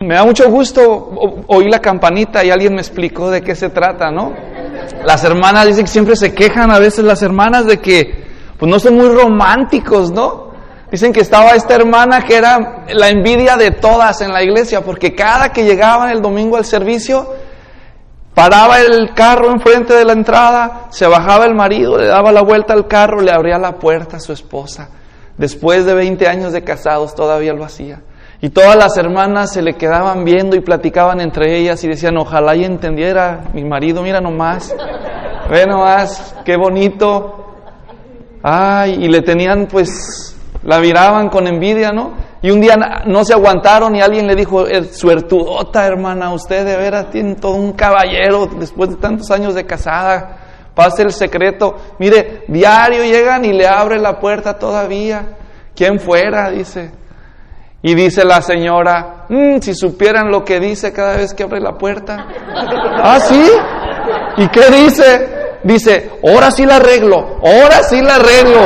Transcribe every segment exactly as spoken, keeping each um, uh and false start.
me da mucho gusto oír la campanita y alguien me explicó de qué se trata, ¿no? Las hermanas dicen que siempre se quejan a veces las hermanas de que pues no son muy románticos, ¿no? Dicen que estaba esta hermana que era la envidia de todas en la iglesia, porque cada que llegaban el domingo al servicio, paraba el carro enfrente de la entrada, se bajaba el marido, le daba la vuelta al carro, le abría la puerta a su esposa. Después de veinte años de casados todavía lo hacía. Y todas las hermanas se le quedaban viendo y platicaban entre ellas y decían, ojalá y entendiera mi marido, mira nomás, ve nomás, qué bonito. Ay, y le tenían pues, la miraban con envidia, ¿no? Y un día no se aguantaron y alguien le dijo, suertudota hermana, usted de veras tiene todo un caballero después de tantos años de casada. Pase el secreto. Mire, diario llegan y le abre la puerta todavía. ¿Quién fuera? Dice. Y dice la señora, mmm, si supieran lo que dice cada vez que abre la puerta. ¿Ah, sí? ¿Y qué dice? Dice, ahora sí la arreglo, ahora sí la arreglo.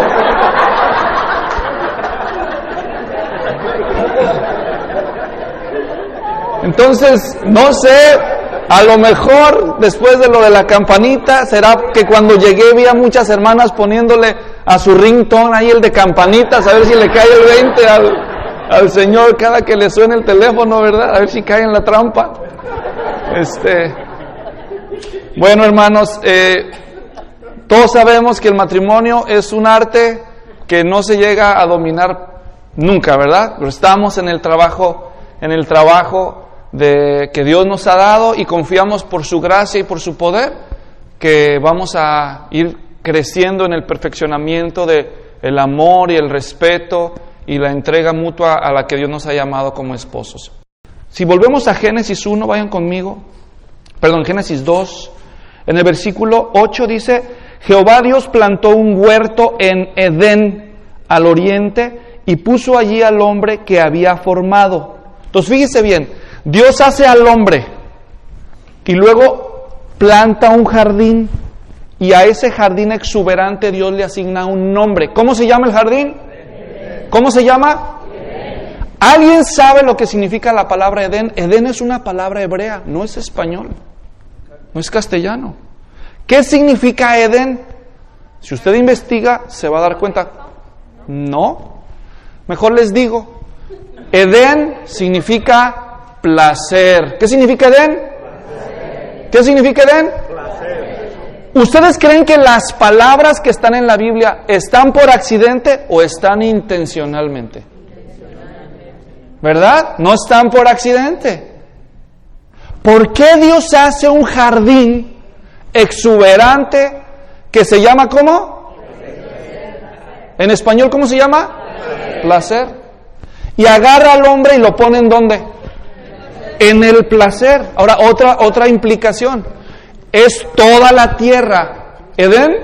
Entonces, no sé, a lo mejor después de lo de la campanita, será que cuando llegué vi a muchas hermanas poniéndole a su ringtone ahí el de campanitas, a ver si le cae el veinte al... al Señor cada que le suene el teléfono, ¿verdad? A ver si cae en la trampa. Este, bueno, hermanos, eh, todos sabemos que el matrimonio es un arte que no se llega a dominar nunca, ¿verdad? Pero estamos en el trabajo, en el trabajo de que Dios nos ha dado y confiamos por su gracia y por su poder que vamos a ir creciendo en el perfeccionamiento de el amor y el respeto y la entrega mutua a la que Dios nos ha llamado como esposos. Si volvemos a Génesis uno, vayan conmigo, perdón, Génesis dos, en el versículo ocho dice, Jehová Dios plantó un huerto en Edén al oriente y puso allí al hombre que había formado. Entonces fíjese bien, Dios hace al hombre y luego planta un jardín y a ese jardín exuberante Dios le asigna un nombre. ¿Cómo se llama el jardín? ¿Cómo se llama? Edén. ¿Alguien sabe lo que significa la palabra Edén? Edén es una palabra hebrea, no es español, no es castellano. ¿Qué significa Edén? Si usted investiga, se va a dar cuenta. No. Mejor les digo. Edén significa placer. ¿Qué significa Edén? Placer. ¿Qué significa Edén? Placer. ¿Ustedes creen que las palabras que están en la Biblia están por accidente o están intencionalmente? ¿Verdad? No están por accidente. ¿Por qué Dios hace un jardín exuberante que se llama ¿cómo? En español, ¿cómo se llama? Placer. Placer. Y agarra al hombre y lo pone ¿en dónde? En el placer. Ahora, otra, otra implicación. ¿Es toda la tierra Edén?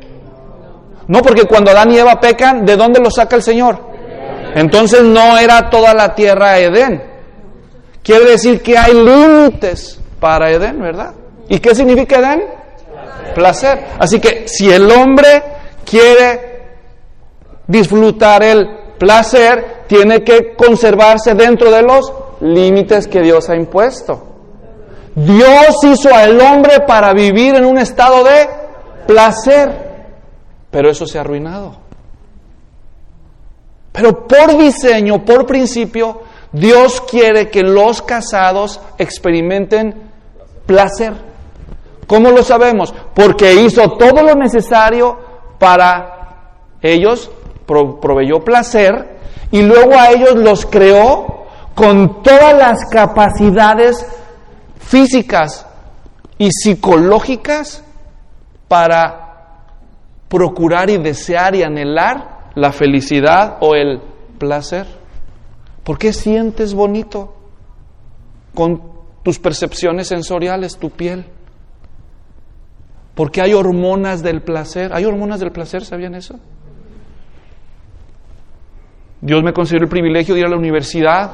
No, porque cuando Adán y Eva pecan, ¿de dónde lo saca el Señor? Entonces no era toda la tierra Edén. Quiere decir que hay límites para Edén, ¿verdad? ¿Y qué significa Edén? Placer. Placer. Así que si el hombre quiere disfrutar el placer, tiene que conservarse dentro de los límites que Dios ha impuesto. Dios hizo al hombre para vivir en un estado de placer, pero eso se ha arruinado. Pero por diseño, por principio, Dios quiere que los casados experimenten placer. ¿Cómo lo sabemos? Porque hizo todo lo necesario para ellos, pro- proveyó placer, y luego a ellos los creó con todas las capacidades físicas y psicológicas para procurar y desear y anhelar la felicidad o el placer. ¿Por qué sientes bonito con tus percepciones sensoriales, tu piel? Porque hay hormonas del placer. ¿Hay hormonas del placer? ¿Sabían eso? Dios me concedió el privilegio de ir a la universidad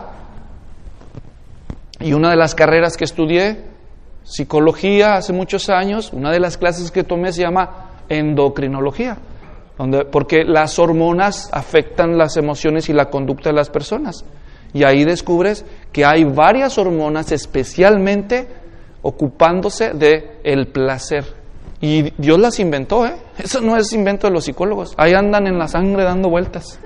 y una de las carreras que estudié, psicología, hace muchos años, una de las clases que tomé se llama endocrinología, donde, porque las hormonas afectan las emociones y la conducta de las personas. Y ahí descubres que hay varias hormonas especialmente ocupándose de el placer. Y Dios las inventó, ¿eh? Eso no es invento de los psicólogos. Ahí andan en la sangre dando vueltas.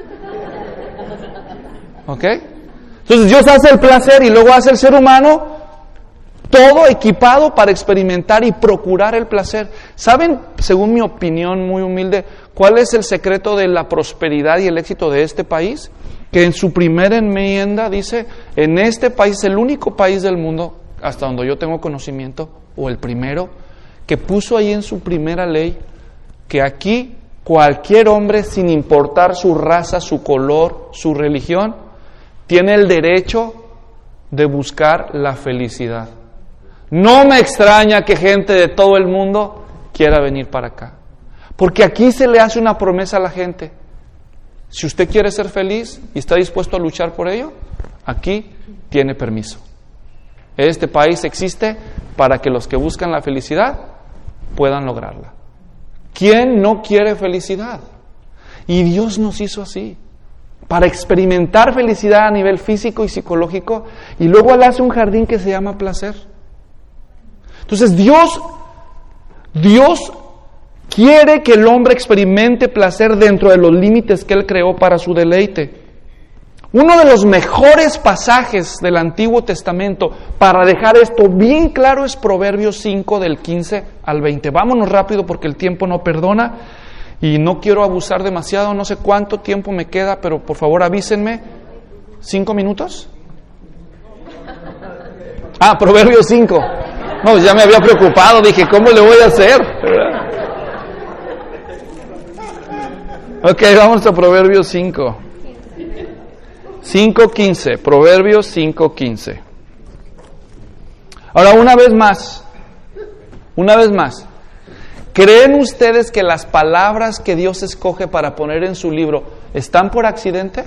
¿Ok? Entonces Dios hace el placer y luego hace el ser humano todo equipado para experimentar y procurar el placer. ¿Saben, según mi opinión muy humilde, cuál es el secreto de la prosperidad y el éxito de este país? Que en su primera enmienda dice, en este país, el único país del mundo, hasta donde yo tengo conocimiento, o el primero, que puso ahí en su primera ley, que aquí cualquier hombre, sin importar su raza, su color, su religión, tiene el derecho de buscar la felicidad. No me extraña que gente de todo el mundo quiera venir para acá, porque aquí se le hace una promesa a la gente. Si usted quiere ser feliz y está dispuesto a luchar por ello, aquí tiene permiso. Este país existe para que los que buscan la felicidad puedan lograrla. ¿Quién no quiere felicidad? Y Dios nos hizo así, para experimentar felicidad a nivel físico y psicológico, y luego Él hace un jardín que se llama placer. Entonces Dios, Dios quiere que el hombre experimente placer dentro de los límites que Él creó para su deleite. Uno de los mejores pasajes del Antiguo Testamento para dejar esto bien claro es Proverbios cinco del quince al veinte. Vámonos rápido porque el tiempo no perdona y no quiero abusar demasiado, no sé cuánto tiempo me queda, pero por favor avísenme. ¿Cinco minutos? Ah, Proverbios cinco. No, ya me había preocupado, dije, ¿cómo le voy a hacer? Ok, vamos a Proverbios cinco. cinco quince, Proverbios cinco quince. Ahora, una vez más, una vez más, ¿creen ustedes que las palabras que Dios escoge para poner en su libro están por accidente?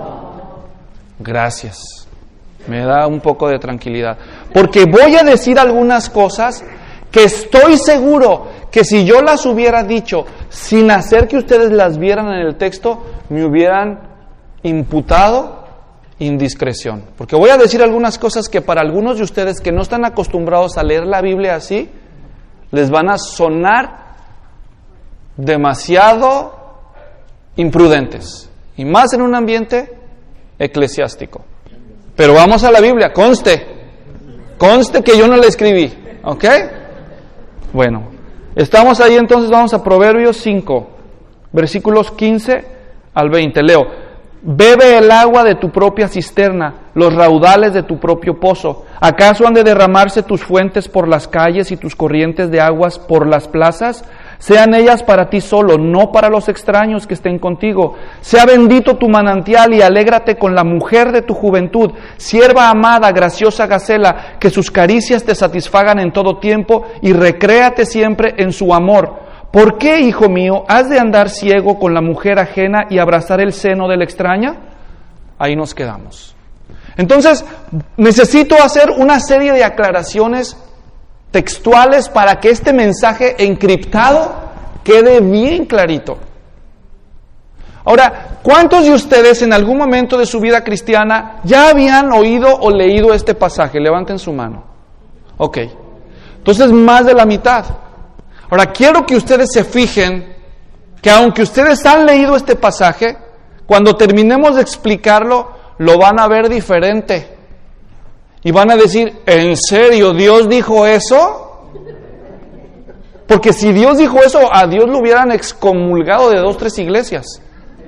Gracias. Me da un poco de tranquilidad. Porque voy a decir algunas cosas que estoy seguro que si yo las hubiera dicho sin hacer que ustedes las vieran en el texto, me hubieran imputado indiscreción. Porque voy a decir algunas cosas que para algunos de ustedes que no están acostumbrados a leer la Biblia así, les van a sonar demasiado imprudentes. Y más en un ambiente eclesiástico. Pero vamos a la Biblia, conste, conste que yo no la escribí, ¿ok? Bueno, estamos ahí entonces, vamos a Proverbios cinco, versículos quince al veinte, leo. Bebe el agua de tu propia cisterna, los raudales de tu propio pozo. ¿Acaso han de derramarse tus fuentes por las calles y tus corrientes de aguas por las plazas? Sean ellas para ti solo, no para los extraños que estén contigo. Sea bendito tu manantial y alégrate con la mujer de tu juventud, sierva amada, graciosa Gacela, que sus caricias te satisfagan en todo tiempo y recréate siempre en su amor. ¿Por qué, hijo mío, has de andar ciego con la mujer ajena y abrazar el seno de la extraña? Ahí nos quedamos. Entonces, necesito hacer una serie de aclaraciones textuales para que este mensaje encriptado quede bien clarito. Ahora, ¿cuántos de ustedes en algún momento de su vida cristiana ya habían oído o leído este pasaje? Levanten su mano. Ok. Entonces, más de la mitad. Ahora, quiero que ustedes se fijen que aunque ustedes han leído este pasaje, cuando terminemos de explicarlo, lo van a ver diferente. Y van a decir, ¿en serio Dios dijo eso? Porque si Dios dijo eso, a Dios lo hubieran excomulgado de dos, tres iglesias.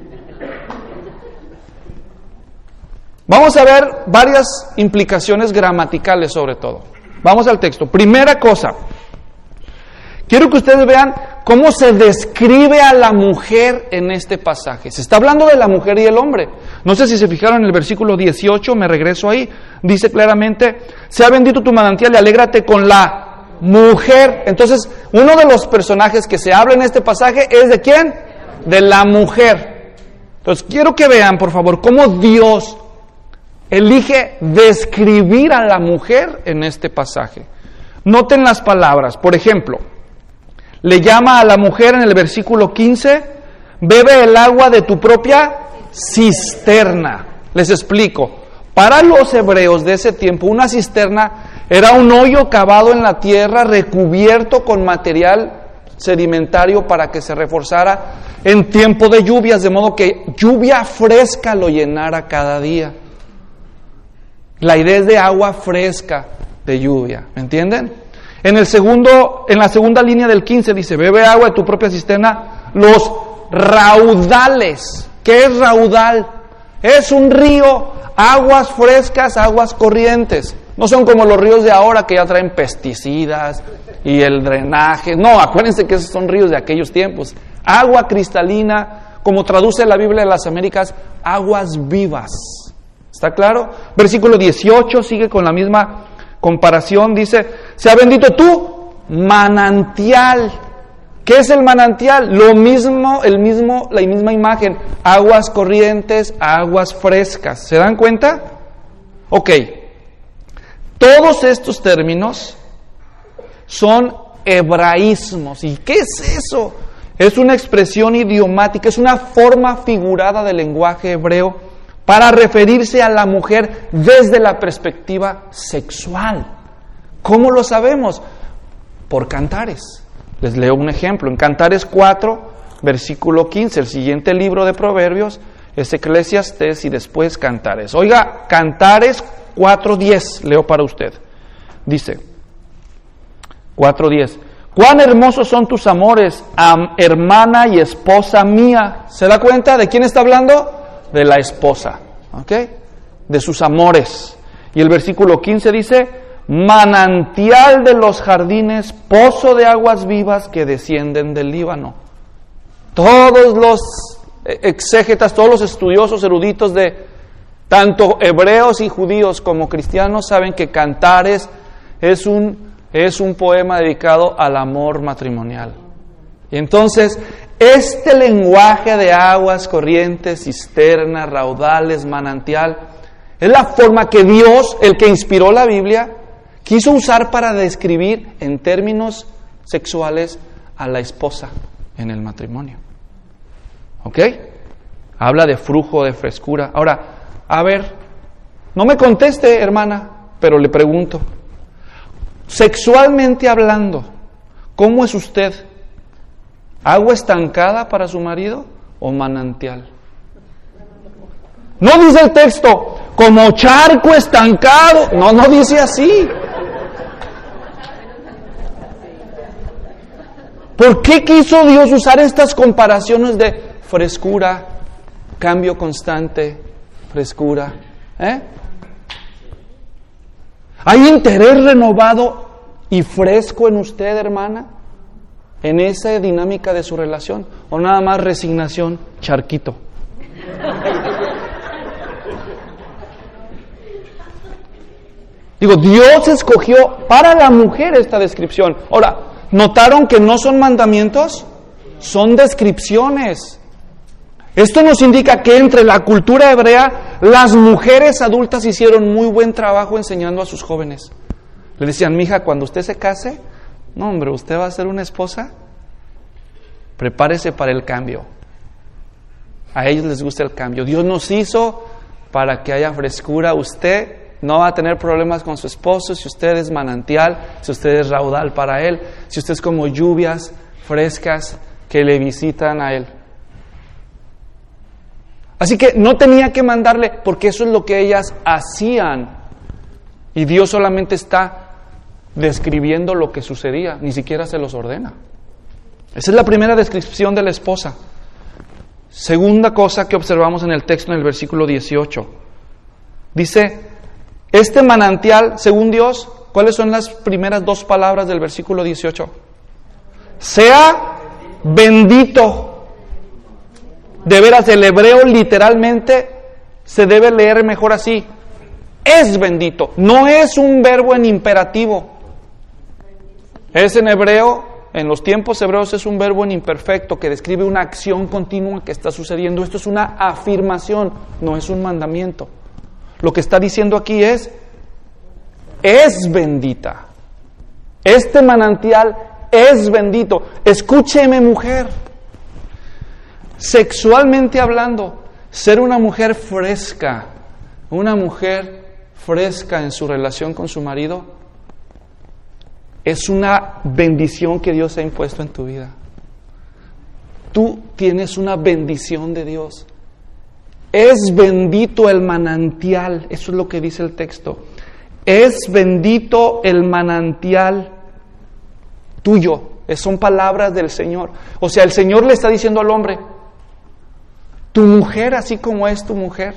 Vamos a ver varias implicaciones gramaticales sobre todo. Vamos al texto. Primera cosa, quiero que ustedes vean cómo se describe a la mujer en este pasaje. Se está hablando de la mujer y el hombre. No sé si se fijaron en el versículo dieciocho, me regreso ahí. Dice claramente, sea bendito tu manantial y alégrate con la mujer. Entonces, uno de los personajes que se habla en este pasaje es ¿de quién? De la mujer. Entonces, quiero que vean, por favor, cómo Dios elige describir a la mujer en este pasaje. Noten las palabras. Por ejemplo, le llama a la mujer en el versículo quince, bebe el agua de tu propia cisterna. Les explico. Para los hebreos de ese tiempo, una cisterna era un hoyo cavado en la tierra, recubierto con material sedimentario para que se reforzara en tiempo de lluvias, de modo que lluvia fresca lo llenara cada día. La idea es de agua fresca de lluvia, ¿me entienden? En el segundo, en la segunda línea del quince dice, bebe agua de tu propia cisterna, los raudales. ¿Qué es raudal? Es un río, aguas frescas, aguas corrientes. No son como los ríos de ahora que ya traen pesticidas y el drenaje. No, acuérdense que esos son ríos de aquellos tiempos. Agua cristalina, como traduce la Biblia de las Américas, aguas vivas. ¿Está claro? Versículo dieciocho sigue con la misma comparación. Dice, sea bendito tú, manantial. ¿Qué es el manantial? Lo mismo, el mismo, la misma imagen. Aguas corrientes, aguas frescas. ¿Se dan cuenta? Ok. Todos estos términos son hebraísmos. ¿Y qué es eso? Es una expresión idiomática, es una forma figurada del lenguaje hebreo para referirse a la mujer desde la perspectiva sexual. ¿Cómo lo sabemos? Por Cantares. Les leo un ejemplo. En Cantares cuatro, versículo quince, el siguiente libro de Proverbios es Eclesiastés y después Cantares. Oiga, Cantares cuatro diez, leo para usted. Dice, cuatro diez, cuán hermosos son tus amores, am, hermana y esposa mía. ¿Se da cuenta de quién está hablando? De la esposa, ¿ok? De sus amores. Y el versículo quince dice, manantial de los jardines, pozo de aguas vivas que descienden del Líbano. Todos los exégetas, todos los estudiosos eruditos de tanto hebreos y judíos como cristianos saben que Cantares es un, es un poema dedicado al amor matrimonial. Y entonces, este lenguaje de aguas corrientes, cisternas, raudales, manantial, es la forma que Dios, el que inspiró la Biblia, quiso usar para describir en términos sexuales a la esposa en el matrimonio. ¿Ok? Habla de flujo, de frescura. Ahora, a ver, no me conteste, hermana, pero le pregunto, sexualmente hablando, ¿cómo es usted? ¿Agua estancada para su marido o manantial? No dice el texto, como charco estancado. No, no dice así. ¿Por qué quiso Dios usar estas comparaciones de frescura, cambio constante, frescura? ¿Eh? ¿Hay interés renovado y fresco en usted, hermana? ¿En esa dinámica de su relación? ¿O nada más resignación, charquito? Digo, Dios escogió para la mujer esta descripción. Ahora, ¿notaron que no son mandamientos? Son descripciones. Esto nos indica que entre la cultura hebrea, las mujeres adultas hicieron muy buen trabajo enseñando a sus jóvenes. Le decían, mija, cuando usted se case, no hombre, usted va a ser una esposa, prepárese para el cambio. A ellos les gusta el cambio. Dios nos hizo para que haya frescura. Usted no va a tener problemas con su esposo si usted es manantial, si usted es raudal para él, si usted es como lluvias frescas que le visitan a él. Así que no tenía que mandarle, porque eso es lo que ellas hacían. Y Dios solamente está describiendo lo que sucedía, ni siquiera se los ordena. Esa es la primera descripción de la esposa. Segunda cosa que observamos en el texto, en el versículo dieciocho. Dice, este manantial, según Dios, ¿cuáles son las primeras dos palabras del versículo dieciocho? Sea bendito. De veras, el hebreo literalmente se debe leer mejor así. Es bendito. No es un verbo en imperativo. Es en hebreo, en los tiempos hebreos es un verbo en imperfecto que describe una acción continua que está sucediendo. Esto es una afirmación, no es un mandamiento. Lo que está diciendo aquí es, es bendita. Este manantial es bendito. Escúcheme, mujer. Sexualmente hablando, ser una mujer fresca, una mujer fresca en su relación con su marido, es una bendición que Dios ha impuesto en tu vida. Tú tienes una bendición de Dios. Es bendito el manantial, eso es lo que dice el texto. Es bendito el manantial tuyo. Son palabras del Señor. O sea, el Señor le está diciendo al hombre, tu mujer, así como es tu mujer,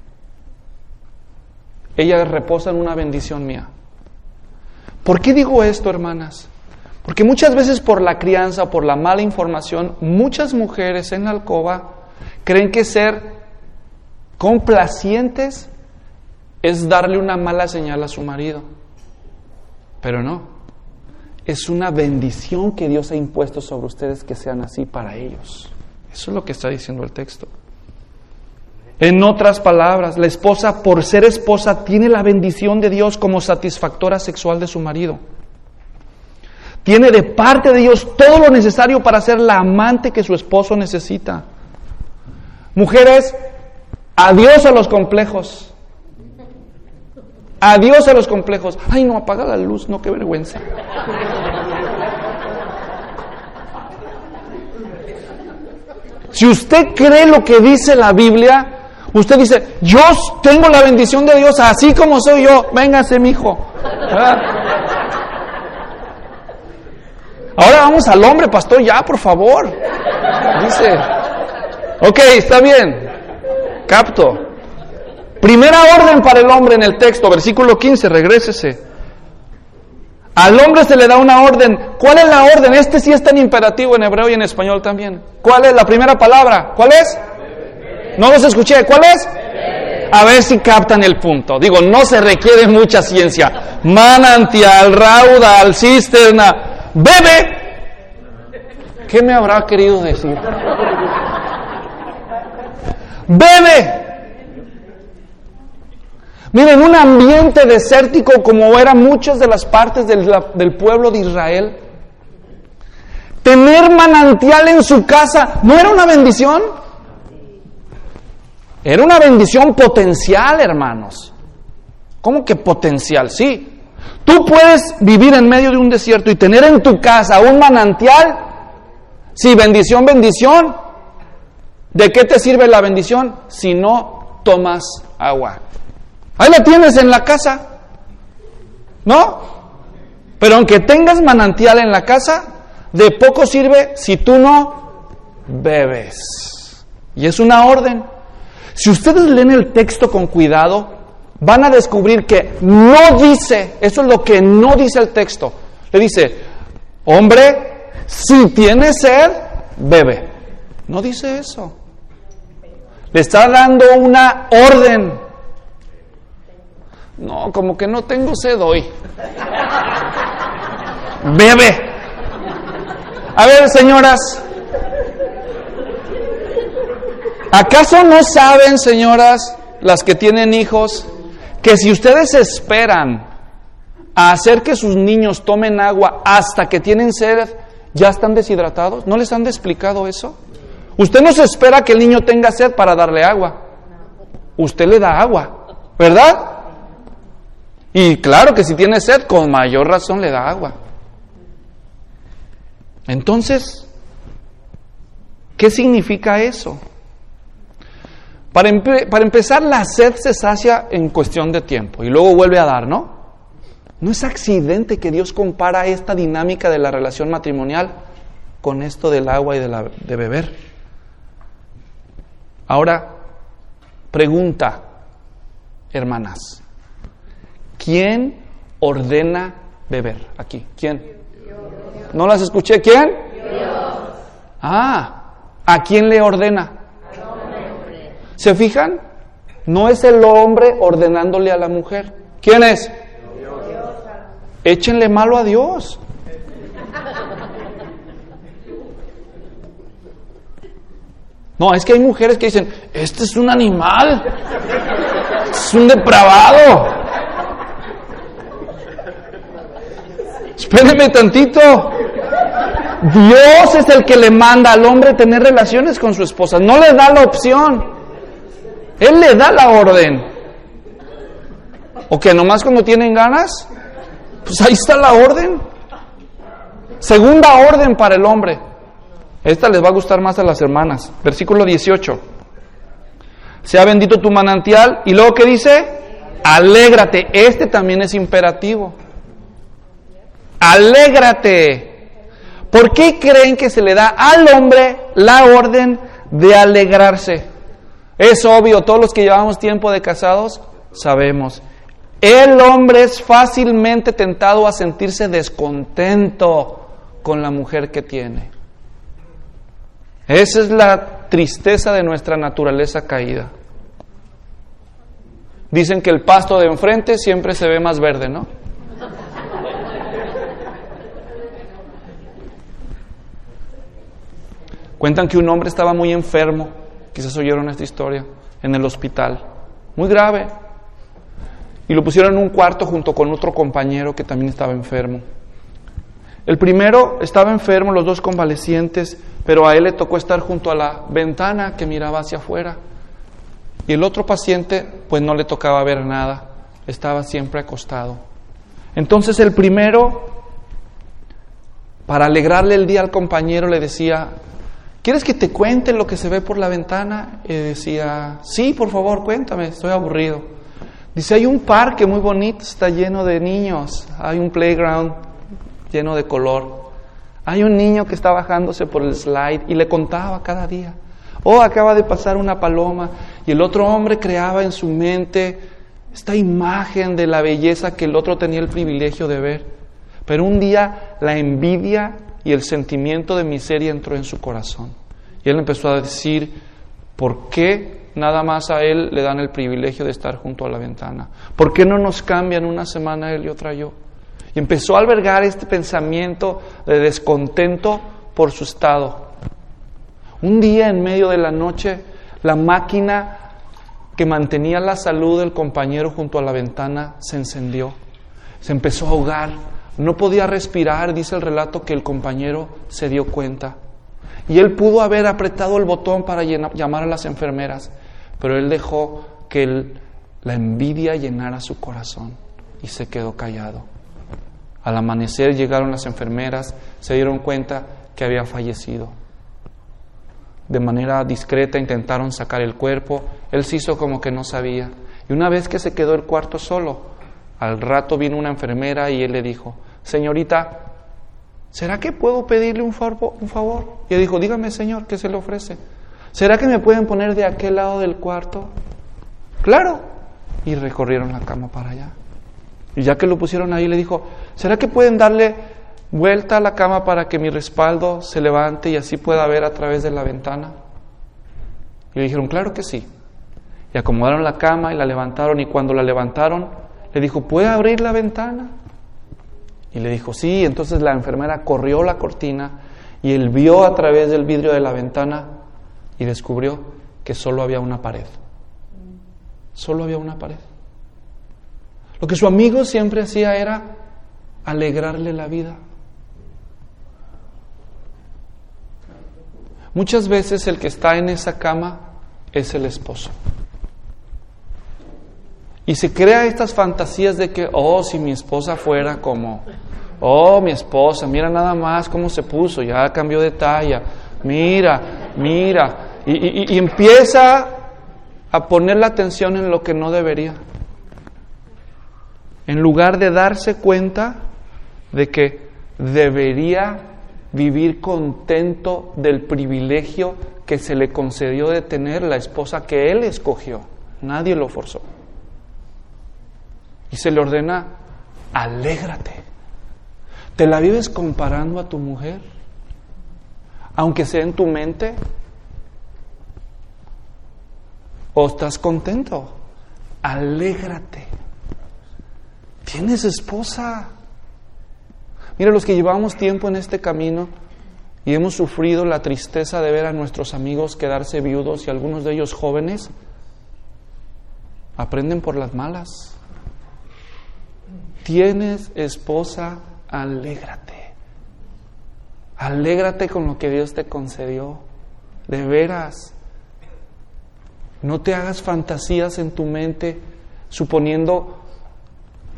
ella reposa en una bendición mía. ¿Por qué digo esto, hermanas? Porque muchas veces por la crianza, por la mala información, muchas mujeres en la alcoba creen que ser complacientes es darle una mala señal a su marido. Pero no, es una bendición que Dios ha impuesto sobre ustedes que sean así para ellos. Eso es lo que está diciendo el texto. En otras palabras, la esposa, por ser esposa, tiene la bendición de Dios como satisfactora sexual de su marido. Tiene de parte de Dios todo lo necesario para ser la amante que su esposo necesita. Mujeres, adiós a los complejos. Adiós a los complejos. Ay, no, apaga la luz, no, qué vergüenza. Si usted cree lo que dice la Biblia, usted dice, yo tengo la bendición de Dios así como soy yo, véngase mijo. ¿Verdad? Ahora vamos al hombre, pastor, ya, por favor. Dice, ok, está bien, capto. Primera orden para el hombre en el texto, versículo quince, regrésese. Al hombre se le da una orden. ¿Cuál es la orden? Este sí es tan imperativo en hebreo y en español también. ¿Cuál es la primera palabra? ¿Cuál es? No los escuché. ¿Cuál es? A ver si captan el punto. Digo, no se requiere mucha ciencia. Manantial, raudal, cisterna, bebe. ¿Qué me habrá querido decir? Bebe. Miren, un ambiente desértico como eran muchas de las partes del, del pueblo de Israel, tener manantial en su casa, ¿no era una bendición? Era una bendición potencial, hermanos. ¿Cómo que potencial? Sí. Tú puedes vivir en medio de un desierto y tener en tu casa un manantial. Sí, bendición, bendición. ¿De qué te sirve la bendición si no tomas agua? Ahí la tienes en la casa, ¿no? Pero aunque tengas manantial en la casa, de poco sirve si tú no bebes. Y es una orden. Si ustedes leen el texto con cuidado, van a descubrir que no dice, eso es lo que no dice el texto. Le dice, hombre, si tienes sed, bebe. No dice eso. Le está dando una orden. No, como que no tengo sed hoy. Bebe. A ver, señoras, ¿acaso no saben, señoras, las que tienen hijos, que si ustedes esperan a hacer que sus niños tomen agua hasta que tienen sed, ya están deshidratados? ¿No les han explicado eso? Usted no se espera que el niño tenga sed para darle agua. Usted le da agua, ¿verdad? Y claro que si tiene sed, con mayor razón le da agua. Entonces, ¿qué significa eso? Para, empe- para empezar, la sed se sacia en cuestión de tiempo y luego vuelve a dar, ¿no? No es accidente que Dios compara esta dinámica de la relación matrimonial con esto del agua y de, la, de beber. Ahora, pregunta, hermanas. ¿Quién ordena beber aquí? ¿Quién? Dios. ¿No las escuché? ¿Quién? Dios. Ah, ¿a quién le ordena? Al hombre. ¿Se fijan? No es el hombre ordenándole a la mujer. ¿Quién es? Dios. Échenle malo a Dios. No, es que hay mujeres que dicen, este es un animal, es un depravado. Espérenme tantito. Dios es el que le manda al hombre tener relaciones con su esposa. No le da la opción. Él le da la orden. ¿O que nomás cuando tienen ganas? Pues ahí está la orden. Segunda orden para el hombre. Esta les va a gustar más a las hermanas. Versículo dieciocho. Sea bendito tu manantial. ¿Y luego qué dice? Alégrate. Este también es imperativo. Alégrate. ¿Por qué creen que se le da al hombre la orden de alegrarse? Es obvio, todos los que llevamos tiempo de casados sabemos. El hombre es fácilmente tentado a sentirse descontento con la mujer que tiene. Esa es la tristeza de nuestra naturaleza caída. Dicen que el pasto de enfrente siempre se ve más verde, ¿no? Cuentan que un hombre estaba muy enfermo, quizás oyeron esta historia, en el hospital, muy grave, y lo pusieron en un cuarto junto con otro compañero que también estaba enfermo. El primero estaba enfermo, los dos convalecientes, pero a él le tocó estar junto a la ventana que miraba hacia afuera, y el otro paciente pues no le tocaba ver nada, estaba siempre acostado. Entonces el primero, para alegrarle el día al compañero, le decía: ¿quieres que te cuente lo que se ve por la ventana? Y decía: sí, por favor, cuéntame, estoy aburrido. Dice: hay un parque muy bonito, está lleno de niños, hay un playground lleno de color. Hay un niño que está bajándose por el slide, y le contaba cada día: oh, acaba de pasar una paloma. Y el otro hombre creaba en su mente esta imagen de la belleza que el otro tenía el privilegio de ver. Pero un día la envidia y el sentimiento de miseria entró en su corazón. Y él empezó a decir: ¿por qué nada más a él le dan el privilegio de estar junto a la ventana? ¿Por qué no nos cambian una semana él y otra yo? Y empezó a albergar este pensamiento de descontento por su estado. Un día, en medio de la noche, la máquina que mantenía la salud del compañero junto a la ventana se encendió. Se empezó a ahogar. No podía respirar, dice el relato, que el compañero se dio cuenta. Y él pudo haber apretado el botón para llenar, llamar a las enfermeras, pero él dejó que el, la envidia llenara su corazón y se quedó callado. Al amanecer llegaron las enfermeras, se dieron cuenta que había fallecido. De manera discreta intentaron sacar el cuerpo, él se hizo como que no sabía. Y una vez que se quedó el cuarto solo, al rato vino una enfermera y él le dijo: señorita, ¿será que puedo pedirle un favor? Un favor? Y él dijo: dígame, señor, ¿qué se le ofrece? ¿Será que me pueden poner de aquel lado del cuarto? Claro. Y recorrieron la cama para allá. Y ya que lo pusieron ahí, le dijo: ¿será que pueden darle vuelta a la cama para que mi respaldo se levante y así pueda ver a través de la ventana? Y le dijeron: claro que sí. Y acomodaron la cama y la levantaron, y cuando la levantaron, le dijo: ¿puede abrir la ventana? Y le dijo: sí. Entonces la enfermera corrió la cortina y él vio a través del vidrio de la ventana y descubrió que solo había una pared. Solo había una pared. Lo que su amigo siempre hacía era alegrarle la vida. Muchas veces el que está en esa cama es el esposo. Y se crea estas fantasías de que, oh, si mi esposa fuera como, oh, mi esposa, mira nada más cómo se puso, ya cambió de talla, mira, mira. Y, y, y empieza a poner la atención en lo que no debería. En lugar de darse cuenta de que debería vivir contento del privilegio que se le concedió de tener la esposa que él escogió. Nadie lo forzó. Y se le ordena: alégrate. ¿Te la vives comparando a tu mujer? Aunque sea en tu mente. ¿O estás contento? Alégrate. Tienes esposa. Mira, los que llevamos tiempo en este camino y hemos sufrido la tristeza de ver a nuestros amigos quedarse viudos, y algunos de ellos jóvenes, aprenden por las malas. Tienes esposa, alégrate. Alégrate con lo que Dios te concedió. De veras. No te hagas fantasías en tu mente suponiendo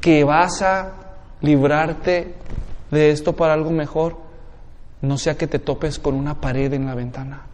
que vas a librarte de esto para algo mejor, no sea que te topes con una pared en la ventana.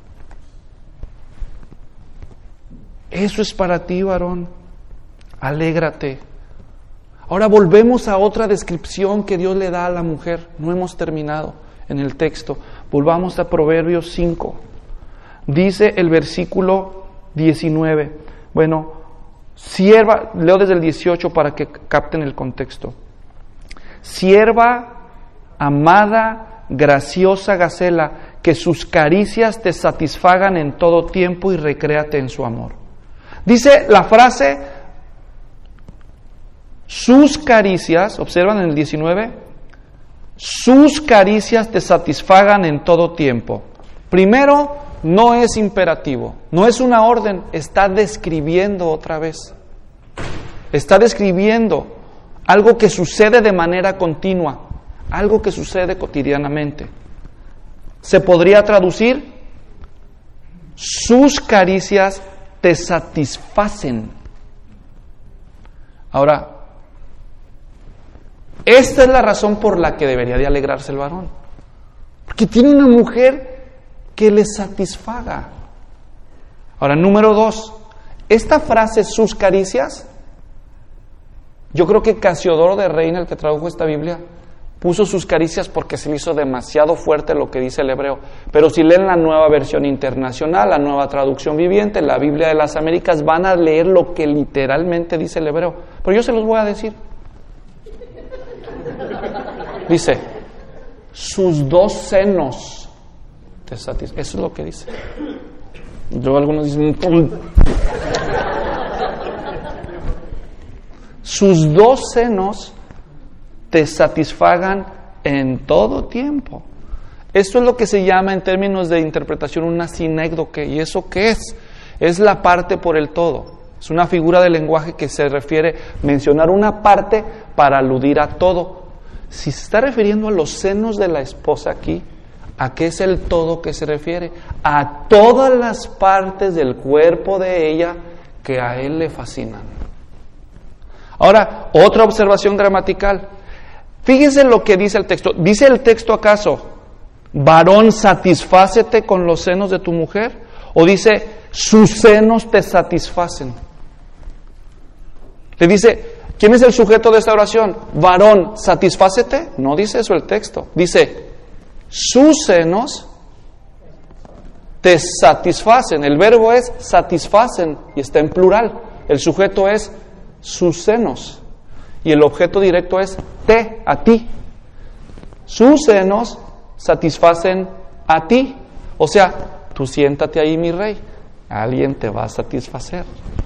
Eso es para ti, varón. Alégrate. Ahora volvemos a otra descripción que Dios le da a la mujer. No hemos terminado en el texto. Volvamos a Proverbios cinco. Dice el versículo diecinueve. Bueno, sierva, leo desde el dieciocho para que capten el contexto. Sierva, amada, graciosa Gacela, que sus caricias te satisfagan en todo tiempo y recréate en su amor. Dice la frase, sus caricias, observan en el diecinueve, sus caricias te satisfagan en todo tiempo. Primero, no es imperativo, no es una orden, está describiendo otra vez. Está describiendo algo que sucede de manera continua, algo que sucede cotidianamente. Se podría traducir, sus caricias te satisfacen. Ahora, esta es la razón por la que debería de alegrarse el varón, porque tiene una mujer que le satisfaga. Ahora, número dos, esta frase, sus caricias, yo creo que Casiodoro de Reina, el que tradujo esta Biblia, puso sus caricias porque se le hizo demasiado fuerte lo que dice el hebreo. Pero si leen la Nueva Versión Internacional, la Nueva Traducción Viviente, la Biblia de las Américas, van a leer lo que literalmente dice el hebreo. Pero yo se los voy a decir. Dice, sus dos senos te satisfacen. Eso es lo que dice. Luego algunos dicen, sus dos senos te satisfagan en todo tiempo. Esto es lo que se llama en términos de interpretación una sinécdoque. ¿Y eso qué es? Es la parte por el todo. Es una figura de lenguaje que se refiere a mencionar una parte para aludir a todo. Si se está refiriendo a los senos de la esposa aquí, ¿a qué es el todo que se refiere? A todas las partes del cuerpo de ella que a él le fascinan. Ahora, otra observación gramatical. Fíjense lo que dice el texto. ¿Dice el texto acaso, varón, satisfácete con los senos de tu mujer? ¿O dice, sus senos te satisfacen? Le dice, ¿quién es el sujeto de esta oración? Varón, satisfácete. No dice eso el texto. Dice, sus senos te satisfacen. El verbo es satisfacen y está en plural. El sujeto es sus senos. Y el objeto directo es te, a ti. Sus senos satisfacen a ti. O sea, tú siéntate ahí, mi rey. Alguien te va a satisfacer.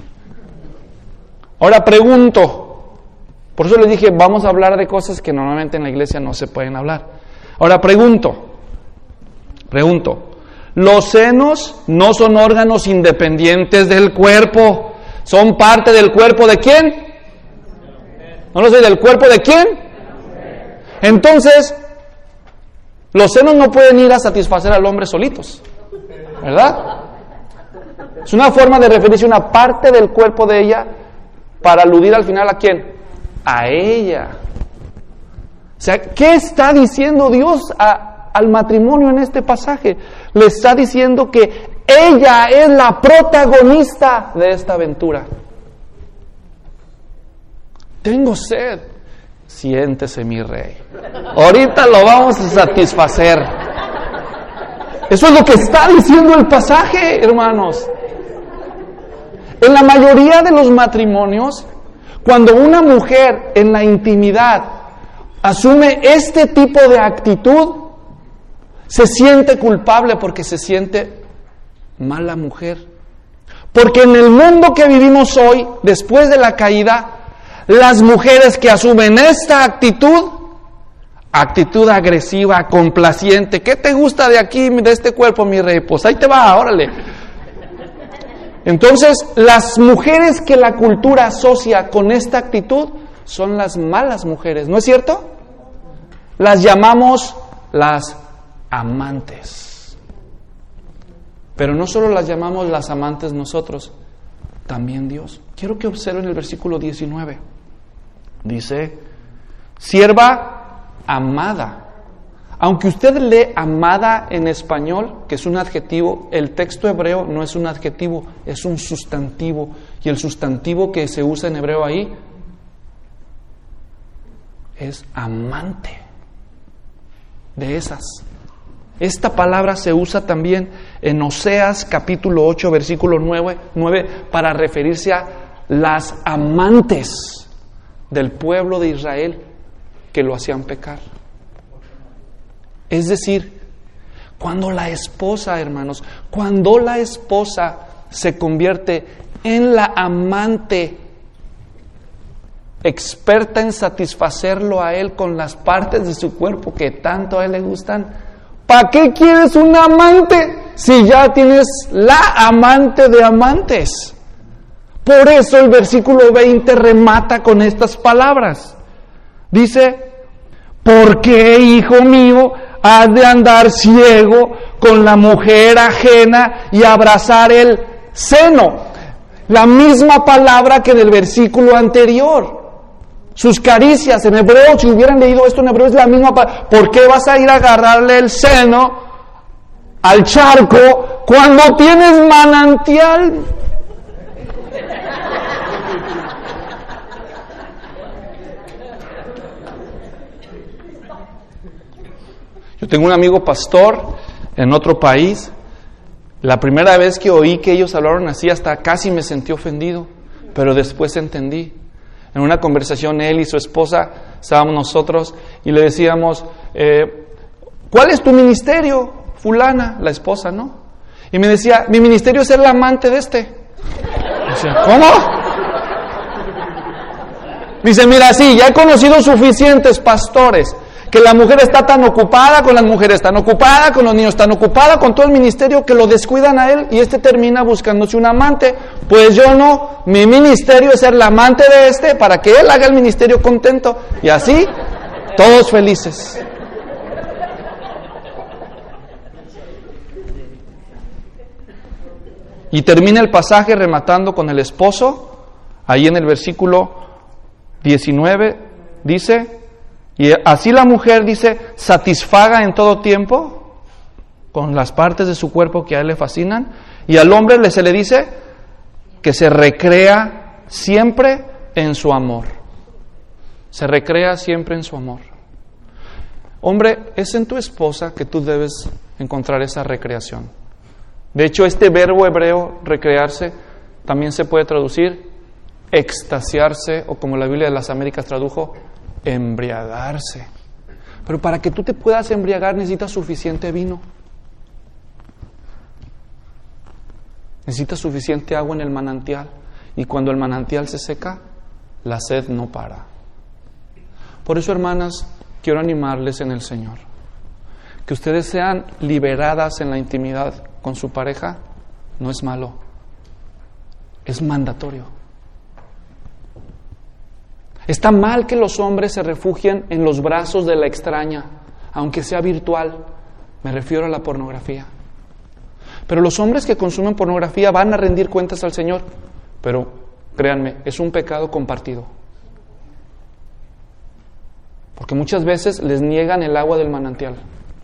Ahora pregunto. Por eso les dije, vamos a hablar de cosas que normalmente en la iglesia no se pueden hablar. Ahora pregunto. Pregunto. Los senos no son órganos independientes del cuerpo. Son parte del cuerpo ¿de quién? ¿No lo sé? ¿Del cuerpo de quién? Entonces, los senos no pueden ir a satisfacer al hombre solitos, ¿verdad? Es una forma de referirse a una parte del cuerpo de ella para aludir al final ¿a quién? A ella. O sea, ¿qué está diciendo Dios a, al matrimonio en este pasaje? Le está diciendo que ella es la protagonista de esta aventura. Tengo sed. Siéntese, mi rey. Ahorita lo vamos a satisfacer. Eso es lo que está diciendo el pasaje, hermanos. En la mayoría de los matrimonios, cuando una mujer en la intimidad asume este tipo de actitud, se siente culpable porque se siente mala mujer. Porque en el mundo que vivimos hoy, después de la caída, las mujeres que asumen esta actitud, actitud agresiva, complaciente, ¿qué te gusta de aquí, de este cuerpo, mi rey? Pues ahí te va, órale. Entonces, las mujeres que la cultura asocia con esta actitud son las malas mujeres, ¿no es cierto? Las llamamos las amantes. Pero no solo las llamamos las amantes nosotros, también Dios. Quiero que observen el versículo diecinueve. Dice, sierva amada. Aunque usted lee amada en español, que es un adjetivo, el texto hebreo no es un adjetivo, es un sustantivo. Y el sustantivo que se usa en hebreo ahí es amante. De esas. Esta palabra se usa también en Oseas capítulo ocho, versículo nueve, nueve, para referirse a las amantes del pueblo de Israel que lo hacían pecar. Es decir, cuando la esposa, hermanos, cuando la esposa se convierte en la amante experta en satisfacerlo a él con las partes de su cuerpo que tanto a él le gustan, ¿para qué quieres un amante si ya tienes la amante de amantes? Por eso el versículo veinte remata con estas palabras. Dice, ¿por qué, hijo mío, has de andar ciego con la mujer ajena y abrazar el seno? La misma palabra que del versículo anterior. Sus caricias en hebreo, si hubieran leído esto en hebreo, es la misma palabra. ¿Por qué vas a ir a agarrarle el seno al charco cuando tienes manantial? Yo tengo un amigo pastor en otro país. La primera vez que oí que ellos hablaron así, hasta casi me sentí ofendido, pero después entendí. En una conversación él y su esposa, estábamos nosotros y le decíamos, eh, ¿cuál es tu ministerio, fulana? La esposa, ¿no? Y me decía, mi ministerio es ser la amante de este. Decía, ¿cómo? Dice, mira, sí, ya he conocido suficientes pastores, que la mujer está tan ocupada, con las mujeres tan ocupada, con los niños tan ocupada, con todo el ministerio, que lo descuidan a él y este termina buscándose un amante. Pues yo no, mi ministerio es ser la amante de este para que él haga el ministerio contento y así todos felices. Y termina el pasaje rematando con el esposo, ahí en el versículo diecinueve dice, y así la mujer, dice, satisfaga en todo tiempo con las partes de su cuerpo que a él le fascinan, y al hombre le, se le dice que se recrea siempre en su amor. Se recrea siempre en su amor. Hombre, es en tu esposa que tú debes encontrar esa recreación. De hecho, este verbo hebreo, recrearse, también se puede traducir extasiarse, o como la Biblia de las Américas tradujo, embriagarse. Pero para que tú te puedas embriagar necesitas suficiente vino. Necesitas suficiente agua en el manantial. Y cuando el manantial se seca, la sed no para. Por eso, hermanas, quiero animarles en el Señor. Que ustedes sean liberadas en la intimidad con su pareja no es malo. Es mandatorio. Está mal que los hombres se refugien en los brazos de la extraña, aunque sea virtual. Me refiero a la pornografía. Pero los hombres que consumen pornografía van a rendir cuentas al Señor. Pero, créanme, es un pecado compartido. Porque muchas veces les niegan el agua del manantial.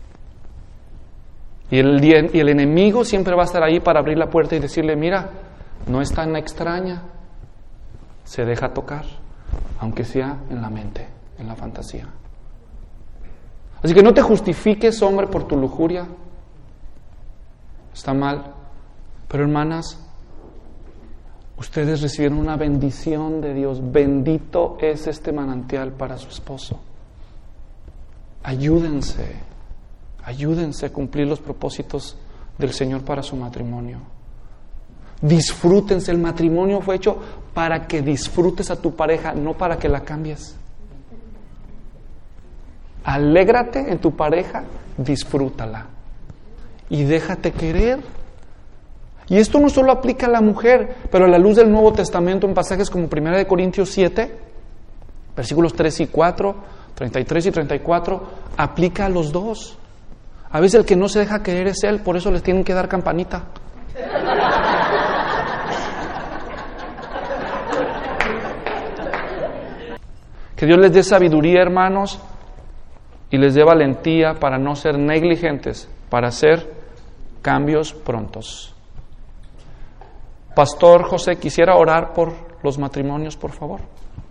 Y el, y el enemigo siempre va a estar ahí para abrir la puerta y decirle, mira, no es tan extraña, se deja tocar. Aunque sea en la mente, en la fantasía. Así que no te justifiques, hombre, por tu lujuria. Está mal. Pero, hermanas, ustedes recibieron una bendición de Dios. Bendito es este manantial para su esposo. Ayúdense, ayúdense a cumplir los propósitos del Señor para su matrimonio. Disfrútense, el matrimonio fue hecho para que disfrutes a tu pareja, no para que la cambies. Alégrate en tu pareja, disfrútala y déjate querer. Y esto no solo aplica a la mujer, pero a la luz del Nuevo Testamento, en pasajes como primera de Corintios siete, versículos tres y cuatro, treinta y tres y treinta y cuatro, aplica a los dos. A veces el que no se deja querer es él, por eso les tienen que dar campanita. Que Dios les dé sabiduría, hermanos, y les dé valentía para no ser negligentes, para hacer cambios prontos. Pastor José, quisiera orar por los matrimonios, por favor.